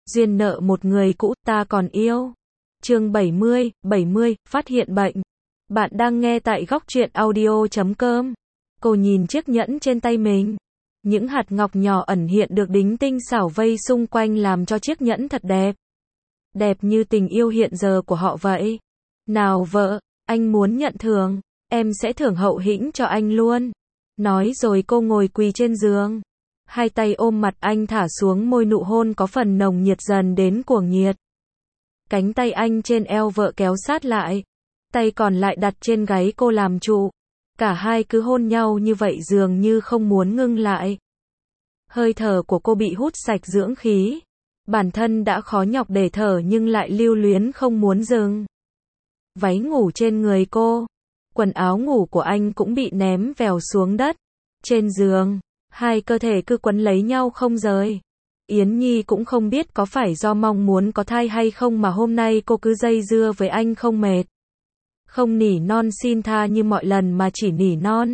duyên nợ một người cũ ta còn yêu. Chương 70, phát hiện bệnh. Bạn đang nghe tại góc truyện audio.com. Cô nhìn chiếc nhẫn trên tay mình. Những hạt ngọc nhỏ ẩn hiện được đính tinh xảo vây xung quanh làm cho chiếc nhẫn thật đẹp. Đẹp như tình yêu hiện giờ của họ vậy. Nào vợ, anh muốn nhận thưởng, em sẽ thưởng hậu hĩnh cho anh luôn. Nói rồi cô ngồi quỳ trên giường. Hai tay ôm mặt anh thả xuống môi, nụ hôn có phần nồng nhiệt dần đến cuồng nhiệt. Cánh tay anh trên eo vợ kéo sát lại. Tay còn lại đặt trên gáy cô làm trụ. Cả hai cứ hôn nhau như vậy dường như không muốn ngưng lại. Hơi thở của cô bị hút sạch dưỡng khí. Bản thân đã khó nhọc để thở nhưng lại lưu luyến không muốn dừng. Váy ngủ trên người cô. Quần áo ngủ của anh cũng bị ném vèo xuống đất. Trên giường, hai cơ thể cứ quấn lấy nhau không rời. Yến Nhi cũng không biết có phải do mong muốn có thai hay không mà hôm nay cô cứ dây dưa với anh không mệt. Không nỉ non xin tha như mọi lần mà chỉ nỉ non.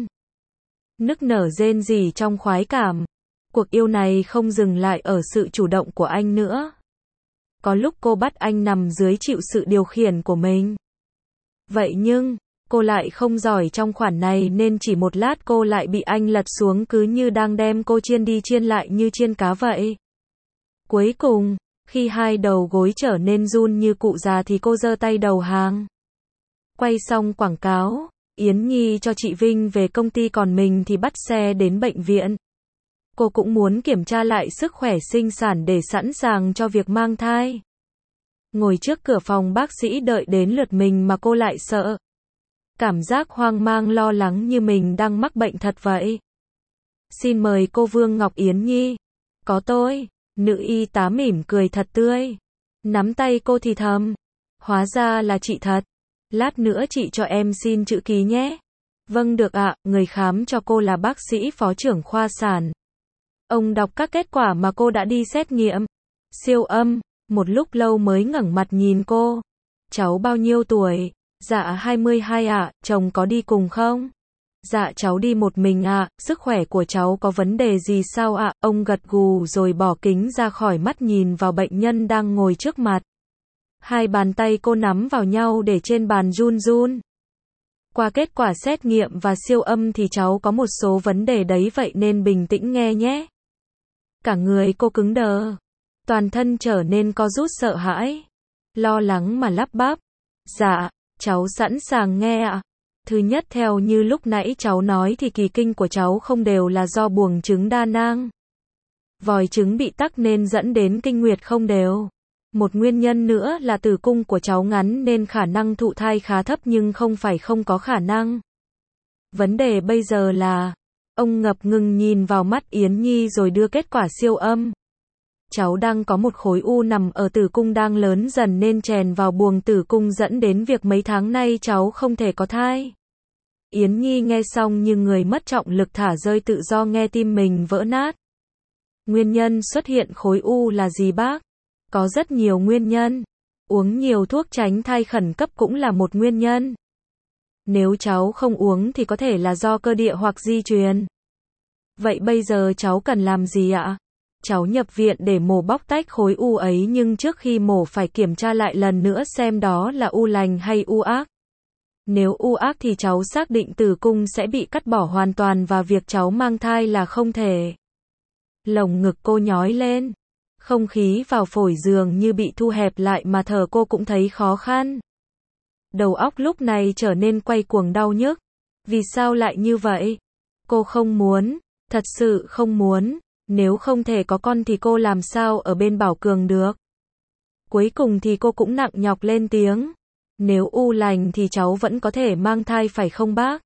Nức nở rên rỉ trong khoái cảm. Cuộc yêu này không dừng lại ở sự chủ động của anh nữa. Có lúc cô bắt anh nằm dưới chịu sự điều khiển của mình. Vậy nhưng, cô lại không giỏi trong khoản này nên chỉ một lát cô lại bị anh lật xuống cứ như đang đem cô chiên đi chiên lại như chiên cá vậy. Cuối cùng, khi hai đầu gối trở nên run như cụ già thì cô giơ tay đầu hàng. Quay xong quảng cáo, Yến Nhi cho chị Vinh về công ty còn mình thì bắt xe đến bệnh viện. Cô cũng muốn kiểm tra lại sức khỏe sinh sản để sẵn sàng cho việc mang thai. Ngồi trước cửa phòng bác sĩ đợi đến lượt mình mà cô lại sợ. Cảm giác hoang mang lo lắng như mình đang mắc bệnh thật vậy. Xin mời cô Vương Ngọc Yến Nhi. Có tôi. Nữ y tá mỉm cười thật tươi. Nắm tay cô thì thầm. Hóa ra là chị thật. Lát nữa chị cho em xin chữ ký nhé. Vâng được ạ, người khám cho cô là bác sĩ phó trưởng khoa sản. Ông đọc các kết quả mà cô đã đi xét nghiệm. Siêu âm, một lúc lâu mới ngẩng mặt nhìn cô. Cháu bao nhiêu tuổi? Dạ 22 ạ, chồng có đi cùng không? Dạ cháu đi một mình ạ, sức khỏe của cháu có vấn đề gì sao ạ? Ông gật gù rồi bỏ kính ra khỏi mắt nhìn vào bệnh nhân đang ngồi trước mặt. Hai bàn tay cô nắm vào nhau để trên bàn run run. Qua kết quả xét nghiệm và siêu âm thì cháu có một số vấn đề đấy vậy nên bình tĩnh nghe nhé. Cả người cô cứng đờ. Toàn thân trở nên co rút sợ hãi. Lo lắng mà lắp bắp. Dạ, cháu sẵn sàng nghe ạ. Thứ nhất theo như lúc nãy cháu nói thì kỳ kinh của cháu không đều là do buồng trứng đa nang. Vòi trứng bị tắc nên dẫn đến kinh nguyệt không đều. Một nguyên nhân nữa là tử cung của cháu ngắn nên khả năng thụ thai khá thấp nhưng không phải không có khả năng. Vấn đề bây giờ là, ông ngập ngừng nhìn vào mắt Yến Nhi rồi đưa kết quả siêu âm. Cháu đang có một khối u nằm ở tử cung đang lớn dần nên chèn vào buồng tử cung dẫn đến việc mấy tháng nay cháu không thể có thai. Yến Nhi nghe xong như người mất trọng lực thả rơi tự do nghe tim mình vỡ nát. Nguyên nhân xuất hiện khối u là gì bác? Có rất nhiều nguyên nhân. Uống nhiều thuốc tránh thai khẩn cấp cũng là một nguyên nhân. Nếu cháu không uống thì có thể là do cơ địa hoặc di truyền. Vậy bây giờ cháu cần làm gì ạ? Cháu nhập viện để mổ bóc tách khối u ấy nhưng trước khi mổ phải kiểm tra lại lần nữa xem đó là u lành hay u ác. Nếu u ác thì cháu xác định tử cung sẽ bị cắt bỏ hoàn toàn và việc cháu mang thai là không thể. Lồng ngực cô nhói lên. Không khí vào phổi dường như bị thu hẹp lại mà thở cô cũng thấy khó khăn. Đầu óc lúc này trở nên quay cuồng đau nhức. Vì sao lại như vậy? Cô không muốn, thật sự không muốn. Nếu không thể có con thì cô làm sao ở bên Bảo Cường được? Cuối cùng thì cô cũng nặng nhọc lên tiếng. Nếu u lành thì cháu vẫn có thể mang thai phải không bác?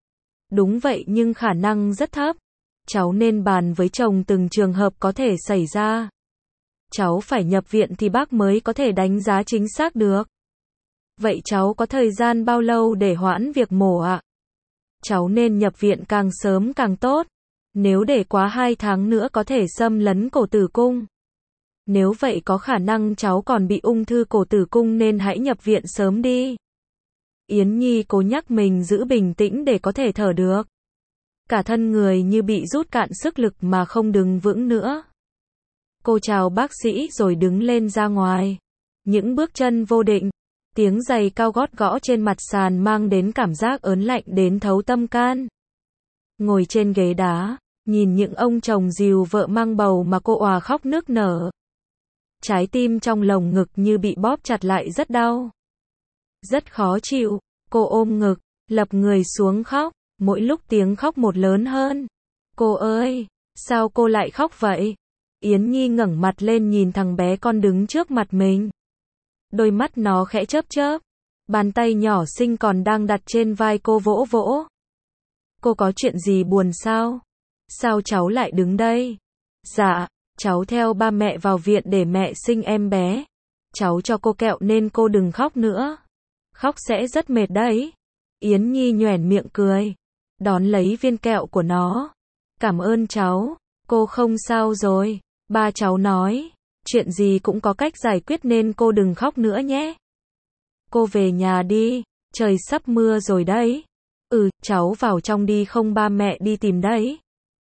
Đúng vậy nhưng khả năng rất thấp. Cháu nên bàn với chồng từng trường hợp có thể xảy ra. Cháu phải nhập viện thì bác mới có thể đánh giá chính xác được. Vậy cháu có thời gian bao lâu để hoãn việc mổ ạ? Cháu nên nhập viện càng sớm càng tốt. Nếu để quá 2 tháng nữa có thể xâm lấn cổ tử cung. Nếu vậy có khả năng cháu còn bị ung thư cổ tử cung nên hãy nhập viện sớm đi. Yến Nhi cố nhắc mình giữ bình tĩnh để có thể thở được. Cả thân người như bị rút cạn sức lực mà không đứng vững nữa. Cô chào bác sĩ rồi đứng lên ra ngoài. Những bước chân vô định, tiếng giày cao gót gõ trên mặt sàn mang đến cảm giác ớn lạnh đến thấu tâm can. Ngồi trên ghế đá, nhìn những ông chồng dìu vợ mang bầu mà cô òa khóc nức nở. Trái tim trong lồng ngực như bị bóp chặt lại rất đau. Rất khó chịu, cô ôm ngực, lập người xuống khóc, mỗi lúc tiếng khóc một lớn hơn. Cô ơi, sao cô lại khóc vậy? Yến Nhi ngẩng mặt lên nhìn thằng bé con đứng trước mặt mình. Đôi mắt nó khẽ chớp chớp, bàn tay nhỏ xinh còn đang đặt trên vai cô vỗ vỗ. Cô có chuyện gì buồn sao? Sao cháu lại đứng đây? Dạ, cháu theo ba mẹ vào viện để mẹ sinh em bé. Cháu cho cô kẹo nên cô đừng khóc nữa. Khóc sẽ rất mệt đấy. Yến Nhi nhoẻn miệng cười, đón lấy viên kẹo của nó. Cảm ơn cháu, cô không sao rồi. Ba cháu nói, chuyện gì cũng có cách giải quyết nên cô đừng khóc nữa nhé. Cô về nhà đi, trời sắp mưa rồi đấy. Cháu vào trong đi không ba mẹ đi tìm đấy.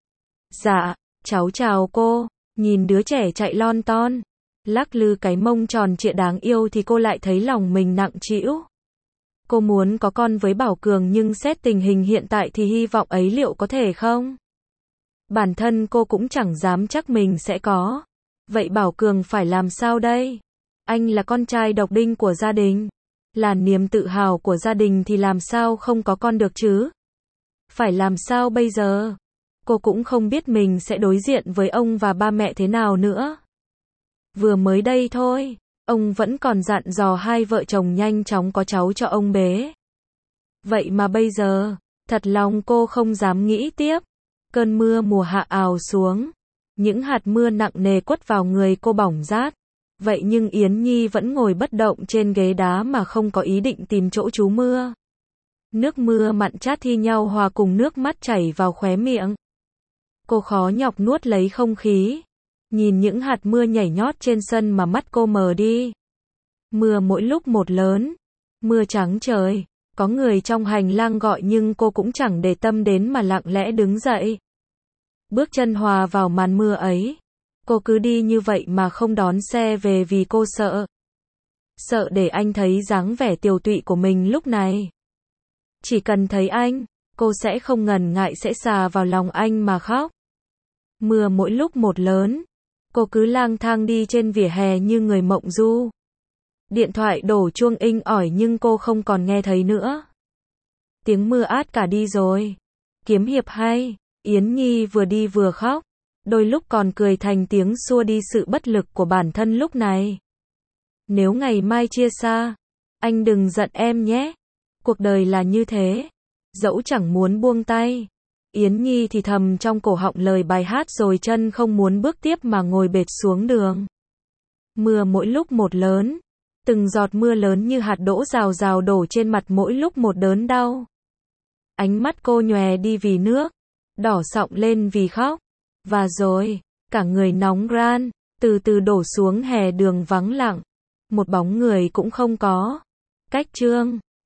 Dạ, cháu chào cô. Nhìn đứa trẻ chạy lon ton, lắc lư cái mông tròn trịa đáng yêu thì cô lại thấy lòng mình nặng trĩu. Cô muốn có con với Bảo Cường nhưng xét tình hình hiện tại thì hy vọng ấy liệu có thể không? Bản thân cô cũng chẳng dám chắc mình sẽ có. Vậy Bảo Cường phải làm sao đây? Anh là con trai độc đinh của gia đình, là niềm tự hào của gia đình thì làm sao không có con được chứ? Phải làm sao bây giờ? Cô cũng không biết mình sẽ đối diện với ông và ba mẹ thế nào nữa. Vừa mới đây thôi, ông vẫn còn dặn dò hai vợ chồng nhanh chóng có cháu cho ông bế. Vậy mà bây giờ, thật lòng cô không dám nghĩ tiếp. Cơn mưa mùa hạ ào xuống, những hạt mưa nặng nề quất vào người cô bỏng rát. Vậy nhưng Yến Nhi vẫn ngồi bất động trên ghế đá mà không có ý định tìm chỗ trú mưa. Nước mưa mặn chát thi nhau hòa cùng nước mắt chảy vào khóe miệng. Cô khó nhọc nuốt lấy không khí, nhìn những hạt mưa nhảy nhót trên sân mà mắt cô mờ đi. Mưa mỗi lúc một lớn, mưa trắng trời, có người trong hành lang gọi nhưng cô cũng chẳng để tâm đến mà lặng lẽ đứng dậy. Bước chân hòa vào màn mưa ấy, cô cứ đi như vậy mà không đón xe về vì cô sợ. Sợ để anh thấy dáng vẻ tiều tụy của mình lúc này. Chỉ cần thấy anh, cô sẽ không ngần ngại sẽ xà vào lòng anh mà khóc. Mưa mỗi lúc một lớn, cô cứ lang thang đi trên vỉa hè như người mộng du. Điện thoại đổ chuông inh ỏi nhưng cô không còn nghe thấy nữa. Tiếng mưa át cả đi rồi. Kiếm hiệp hay, Yến Nhi vừa đi vừa khóc, đôi lúc còn cười thành tiếng xua đi sự bất lực của bản thân lúc này. Nếu ngày mai chia xa, anh đừng giận em nhé. Cuộc đời là như thế, dẫu chẳng muốn buông tay. Yến Nhi thì thầm trong cổ họng lời bài hát rồi chân không muốn bước tiếp mà ngồi bệt xuống đường. Mưa mỗi lúc một lớn, từng giọt mưa lớn như hạt đỗ rào rào đổ trên mặt mỗi lúc một đớn đau. Ánh mắt cô nhòe đi vì nước, đỏ sọng lên vì khóc. Và rồi, cả người nóng ran, từ từ đổ xuống hè đường vắng lặng. Một bóng người cũng không có. Cách chương